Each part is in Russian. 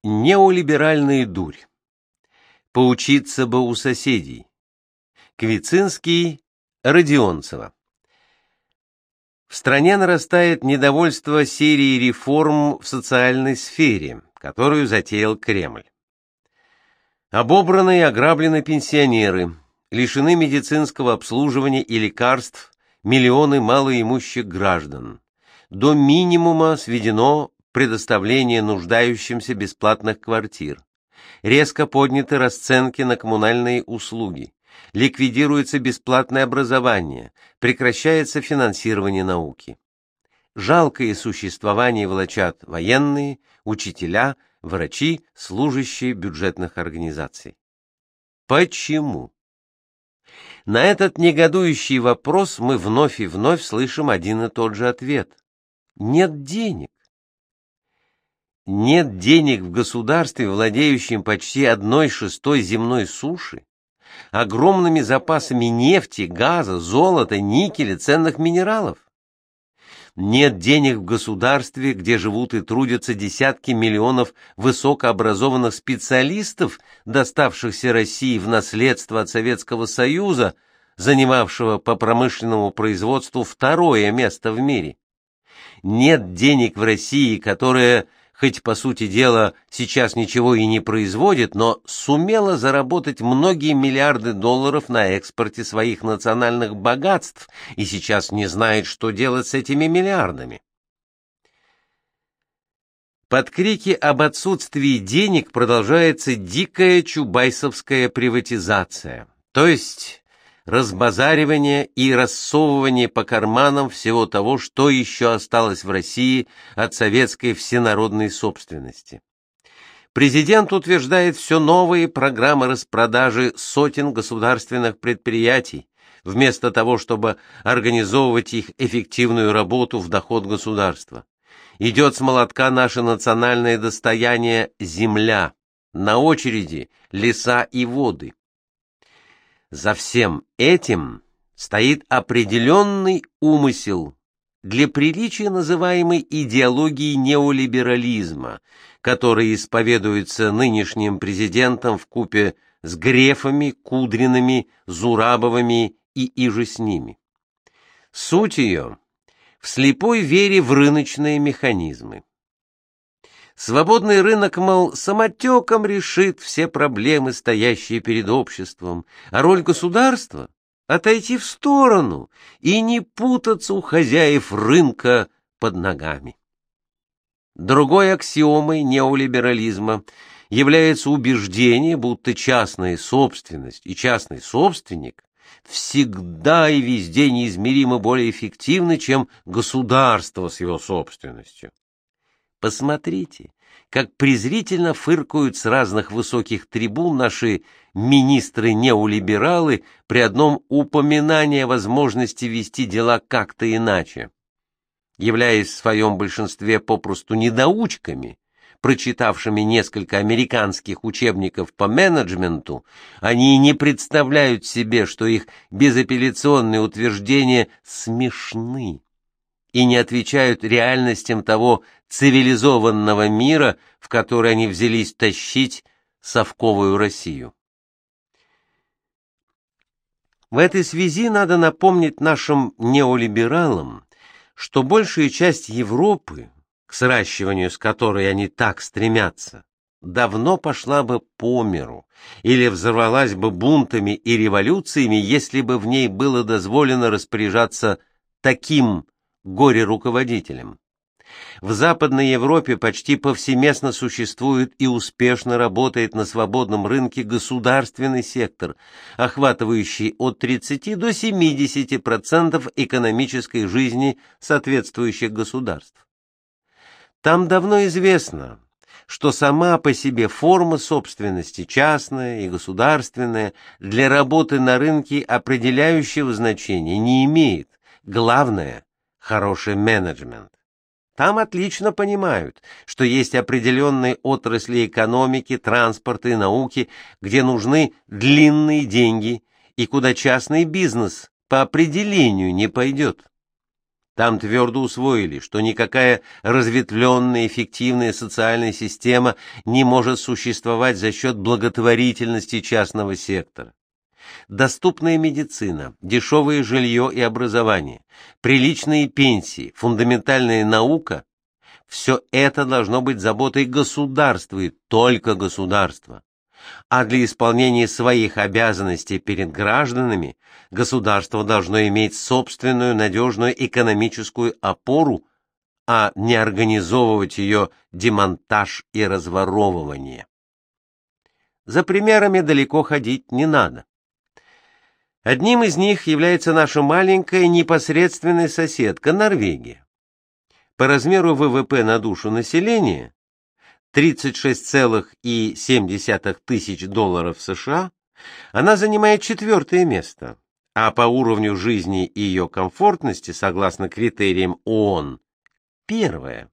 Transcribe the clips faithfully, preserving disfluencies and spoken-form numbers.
Неолиберальная дурь. Поучиться бы у соседей. Квицинский, Родионцева. В стране нарастает недовольство серией реформ в социальной сфере, которую затеял Кремль. Обобраны и ограблены пенсионеры, лишены медицинского обслуживания и лекарств миллионы малоимущих граждан. До минимума сведено предоставление нуждающимся бесплатных квартир. Резко подняты расценки на коммунальные услуги. Ликвидируется бесплатное образование, прекращается финансирование науки. Жалкое существование влачат военные, учителя, врачи, служащие бюджетных организаций. Почему? На этот негодующий вопрос мы вновь и вновь слышим один и тот же ответ. Нет денег. Нет денег в государстве, владеющем почти одной шестой земной суши, огромными запасами нефти, газа, золота, никеля, ценных минералов. Нет денег в государстве, где живут и трудятся десятки миллионов высокообразованных специалистов, доставшихся России в наследство от Советского Союза, занимавшего по промышленному производству второе место в мире. Нет денег в России, которая, хоть по сути дела сейчас ничего и не производит, но сумела заработать многие миллиарды долларов на экспорте своих национальных богатств и сейчас не знает, что делать с этими миллиардами. Под крики об отсутствии денег продолжается дикая чубайсовская приватизация, то есть разбазаривание и рассовывание по карманам всего того, что еще осталось в России от советской всенародной собственности. Президент утверждает все новые программы распродажи сотен государственных предприятий, вместо того, чтобы организовывать их эффективную работу в доход государства. Идет с молотка наше национальное достояние – земля, на очереди – леса и воды. За всем этим стоит определенный умысел, для приличия называемой идеологией неолиберализма, который исповедуется нынешним президентом вкупе с Грефами, Кудринами, Зурабовыми и иже с ними. Суть ее в слепой вере в рыночные механизмы. Свободный рынок, мол, самотеком решит все проблемы, стоящие перед обществом, а роль государства — отойти в сторону и не путаться у хозяев рынка под ногами. Другой аксиомой неолиберализма является убеждение, будто частная собственность и частный собственник всегда и везде неизмеримо более эффективны, чем государство с его собственностью. Посмотрите, как презрительно фыркают с разных высоких трибун наши министры-неолибералы при одном упоминании о возможности вести дела как-то иначе. Являясь в своем большинстве попросту недоучками, прочитавшими несколько американских учебников по менеджменту, они не представляют себе, что их безапелляционные утверждения смешны и не отвечают реальностям того цивилизованного мира, в который они взялись тащить совковую Россию. В этой связи надо напомнить нашим неолибералам, что большая часть Европы, к сращиванию с которой они так стремятся, давно пошла бы по миру или взорвалась бы бунтами и революциями, если бы в ней было дозволено распоряжаться таким горе-руководителем. В Западной Европе почти повсеместно существует и успешно работает на свободном рынке государственный сектор, охватывающий от тридцати до семидесяти процентов экономической жизни соответствующих государств. Там давно известно, что сама по себе форма собственности, частная и государственная, для работы на рынке определяющего значения не имеет. Главное – хороший менеджмент. Там отлично понимают, что есть определенные отрасли экономики, транспорта и науки, где нужны длинные деньги и куда частный бизнес по определению не пойдет. Там твердо усвоили, что никакая разветвленная эффективная социальная система не может существовать за счет благотворительности частного сектора. Доступная медицина, дешевое жилье и образование, приличные пенсии, фундаментальная наука – все это должно быть заботой государства и только государства. А для исполнения своих обязанностей перед гражданами государство должно иметь собственную надежную экономическую опору, а не организовывать ее демонтаж и разворовывание. За примерами далеко ходить не надо. Одним из них является наша маленькая непосредственная соседка Норвегия. По размеру ВВП на душу населения тридцать шесть целых семь десятых тысяч долларов США она занимает четвертое место, а по уровню жизни и ее комфортности, согласно критериям ООН, первое.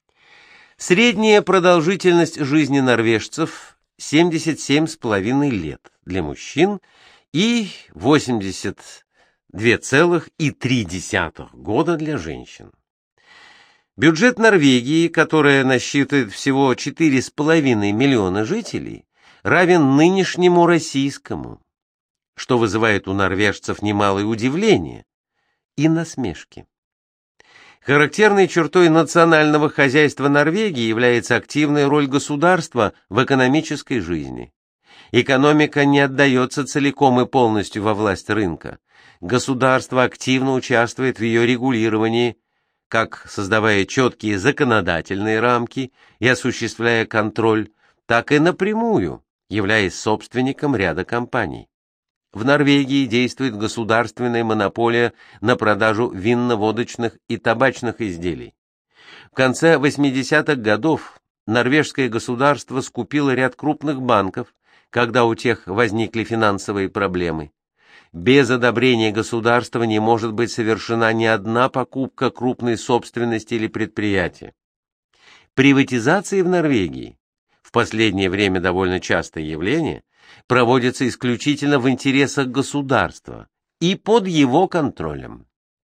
Средняя продолжительность жизни норвежцев семьдесят семь с половиной лет для мужчин и восемьдесят два целых три десятых года для женщин. Бюджет Норвегии, которая насчитывает всего четыре с половиной миллиона жителей, равен нынешнему российскому, что вызывает у норвежцев немалое удивление и насмешки. Характерной чертой национального хозяйства Норвегии является активная роль государства в экономической жизни. Экономика не отдается целиком и полностью во власть рынка. Государство активно участвует в ее регулировании, как создавая четкие законодательные рамки и осуществляя контроль, так и напрямую, являясь собственником ряда компаний. В Норвегии действует государственная монополия на продажу винно-водочных и табачных изделий. В конце восьмидесятых годов норвежское государство скупило ряд крупных банков, когда у тех возникли финансовые проблемы. Без одобрения государства не может быть совершена ни одна покупка крупной собственности или предприятия. Приватизации в Норвегии, в последнее время довольно частое явление, проводятся исключительно в интересах государства и под его контролем.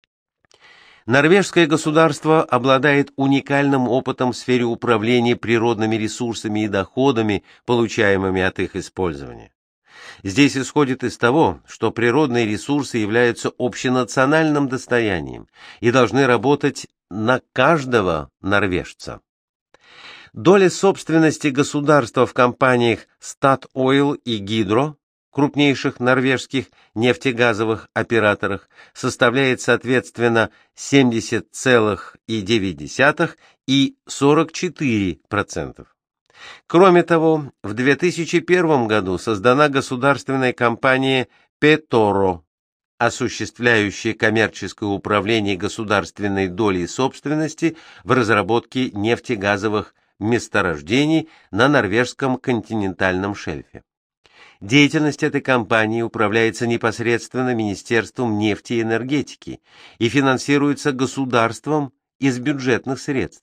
Норвежское государство обладает уникальным опытом в сфере управления природными ресурсами и доходами, получаемыми от их использования. Здесь исходит из того, что природные ресурсы являются общенациональным достоянием и должны работать на каждого норвежца. Доля собственности государства в компаниях Statoil и Hydro, крупнейших норвежских нефтегазовых операторах, составляет соответственно семьдесят целых девять десятых и сорок четыре процента. Кроме того, в две тысячи первом году создана государственная компания Petoro, осуществляющая коммерческое управление государственной долей собственности в разработке нефтегазовых месторождений на норвежском континентальном шельфе. Деятельность этой компании управляется непосредственно Министерством нефти и энергетики и финансируется государством из бюджетных средств.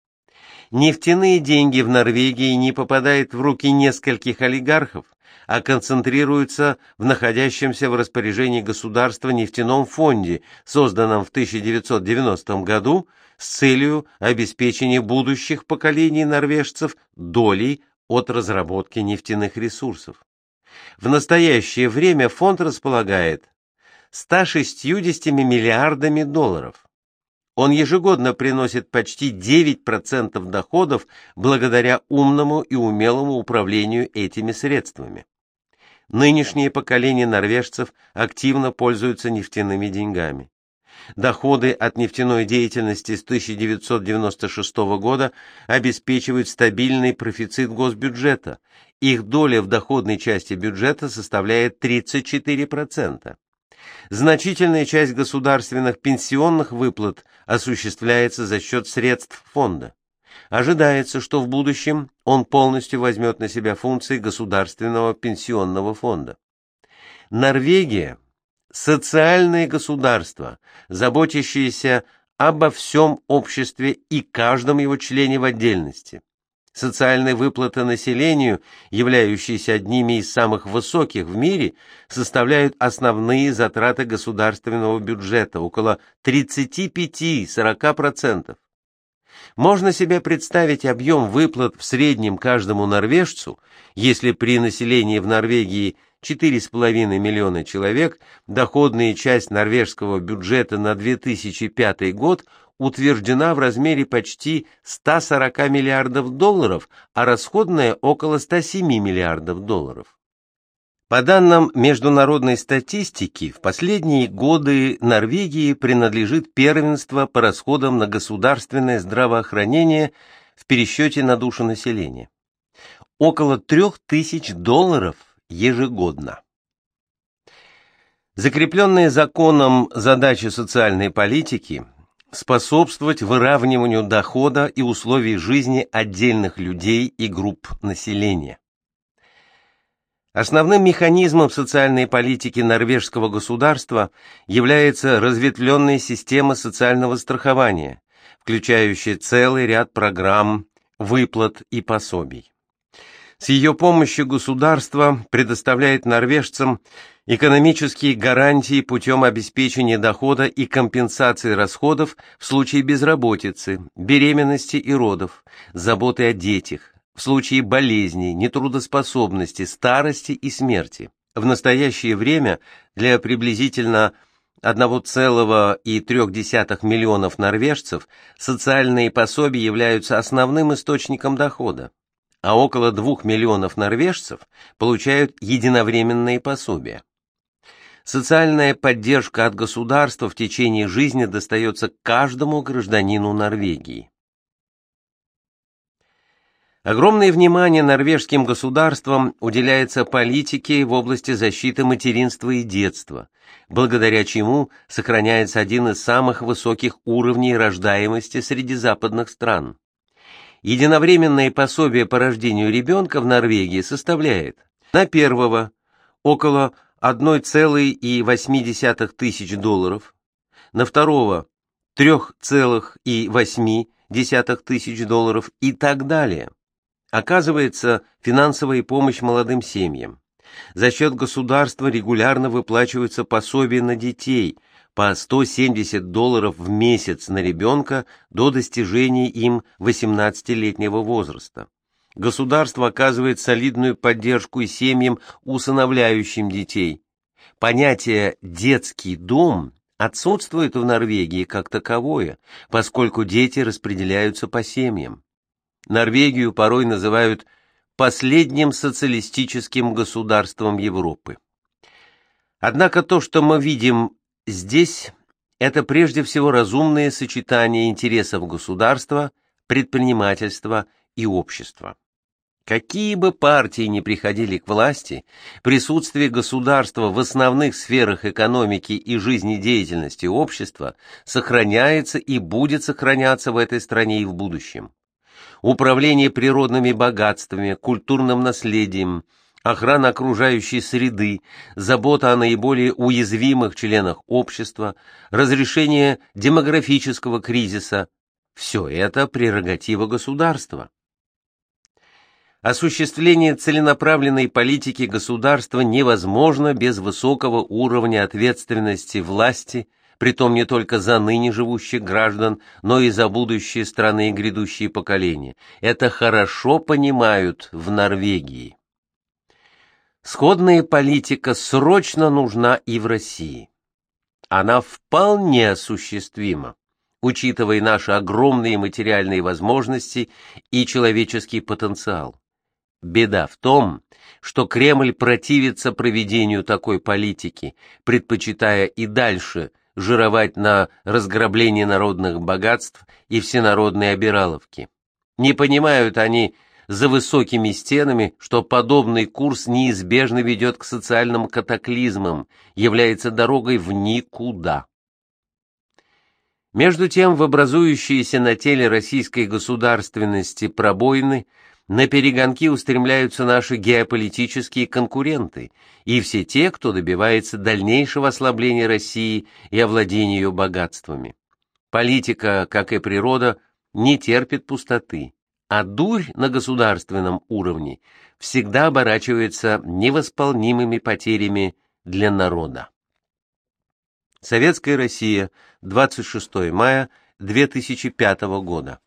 Нефтяные деньги в Норвегии не попадают в руки нескольких олигархов, а концентрируются в находящемся в распоряжении государства нефтяном фонде, созданном в тысяча девятьсот девяностом году с целью обеспечения будущих поколений норвежцев долей от разработки нефтяных ресурсов. В настоящее время фонд располагает ста шестьюдесятью миллиардами долларов. Он ежегодно приносит почти девять процентов доходов благодаря умному и умелому управлению этими средствами. Нынешнее поколение норвежцев активно пользуются нефтяными деньгами. Доходы от нефтяной деятельности с тысяча девятьсот девяносто шестого года обеспечивают стабильный профицит госбюджета. Их доля в доходной части бюджета составляет тридцать четыре процента. Значительная часть государственных пенсионных выплат осуществляется за счет средств фонда. Ожидается, что в будущем он полностью возьмет на себя функции государственного пенсионного фонда. Норвегия – социальное государство, заботящееся обо всем обществе и каждом его члене в отдельности. Социальные выплаты населению, являющиеся одними из самых высоких в мире, составляют основные затраты государственного бюджета, около тридцать пять - сорок процентов. Можно себе представить объем выплат в среднем каждому норвежцу, если при населении в Норвегии четыре с половиной миллиона человек, доходная часть норвежского бюджета на две тысячи пятый год утверждена в размере почти ста сорока миллиардов долларов, а расходная около ста семи миллиардов долларов. По данным международной статистики, в последние годы Норвегии принадлежит первенство по расходам на государственное здравоохранение в пересчете на душу населения. Около трех тысяч долларов ежегодно. Закрепленные законом задачи социальной политики – способствовать выравниванию дохода и условий жизни отдельных людей и групп населения. Основным механизмом социальной политики норвежского государства является разветвленная система социального страхования, включающая целый ряд программ, выплат и пособий. С ее помощью государство предоставляет норвежцам экономические гарантии путем обеспечения дохода и компенсации расходов в случае безработицы, беременности и родов, заботы о детях, в случае болезни, нетрудоспособности, старости и смерти. В настоящее время для приблизительно одного целого трёх десятых миллионов норвежцев социальные пособия являются основным источником дохода, а около двух миллионов норвежцев получают единовременные пособия. Социальная поддержка от государства в течение жизни достается каждому гражданину Норвегии. Огромное внимание норвежским государством уделяется политике в области защиты материнства и детства, благодаря чему сохраняется один из самых высоких уровней рождаемости среди западных стран. Единовременное пособие по рождению ребенка в Норвегии составляет на первого около одна целая восемь десятых тысяч долларов, на второго три целых восемь десятых тысяч долларов и так далее. Оказывается, финансовая помощь молодым семьям. За счет государства регулярно выплачиваются пособия на детей по сто семьдесят долларов в месяц на ребенка до достижения им восемнадцатилетнего возраста. Государство оказывает солидную поддержку и семьям, усыновляющим детей. Понятие «детский дом» отсутствует в Норвегии как таковое, поскольку дети распределяются по семьям. Норвегию порой называют последним социалистическим государством Европы. Однако то, что мы видим здесь, это прежде всего разумное сочетание интересов государства, предпринимательства и общества. Какие бы партии ни приходили к власти, присутствие государства в основных сферах экономики и жизнедеятельности общества сохраняется и будет сохраняться в этой стране и в будущем. Управление природными богатствами, культурным наследием, охрана окружающей среды, забота о наиболее уязвимых членах общества, разрешение демографического кризиса – все это прерогатива государства. Осуществление целенаправленной политики государства невозможно без высокого уровня ответственности власти, притом не только за ныне живущих граждан, но и за будущее страны и грядущие поколения. Это хорошо понимают в Норвегии. Сходная политика срочно нужна и в России. Она вполне осуществима, учитывая наши огромные материальные возможности и человеческий потенциал. Беда в том, что Кремль противится проведению такой политики, предпочитая и дальше жировать на разграблении народных богатств и всенародной обираловке. Не понимают они за высокими стенами, что подобный курс неизбежно ведет к социальным катаклизмам, является дорогой в никуда. Между тем, в образующиеся на теле российской государственности пробоины на перегонки устремляются наши геополитические конкуренты и все те, кто добивается дальнейшего ослабления России и овладения ее богатствами. Политика, как и природа, не терпит пустоты. а дурь на государственном уровне всегда оборачивается невосполнимыми потерями для народа. Советская Россия, двадцать шестое мая две тысячи пятого года.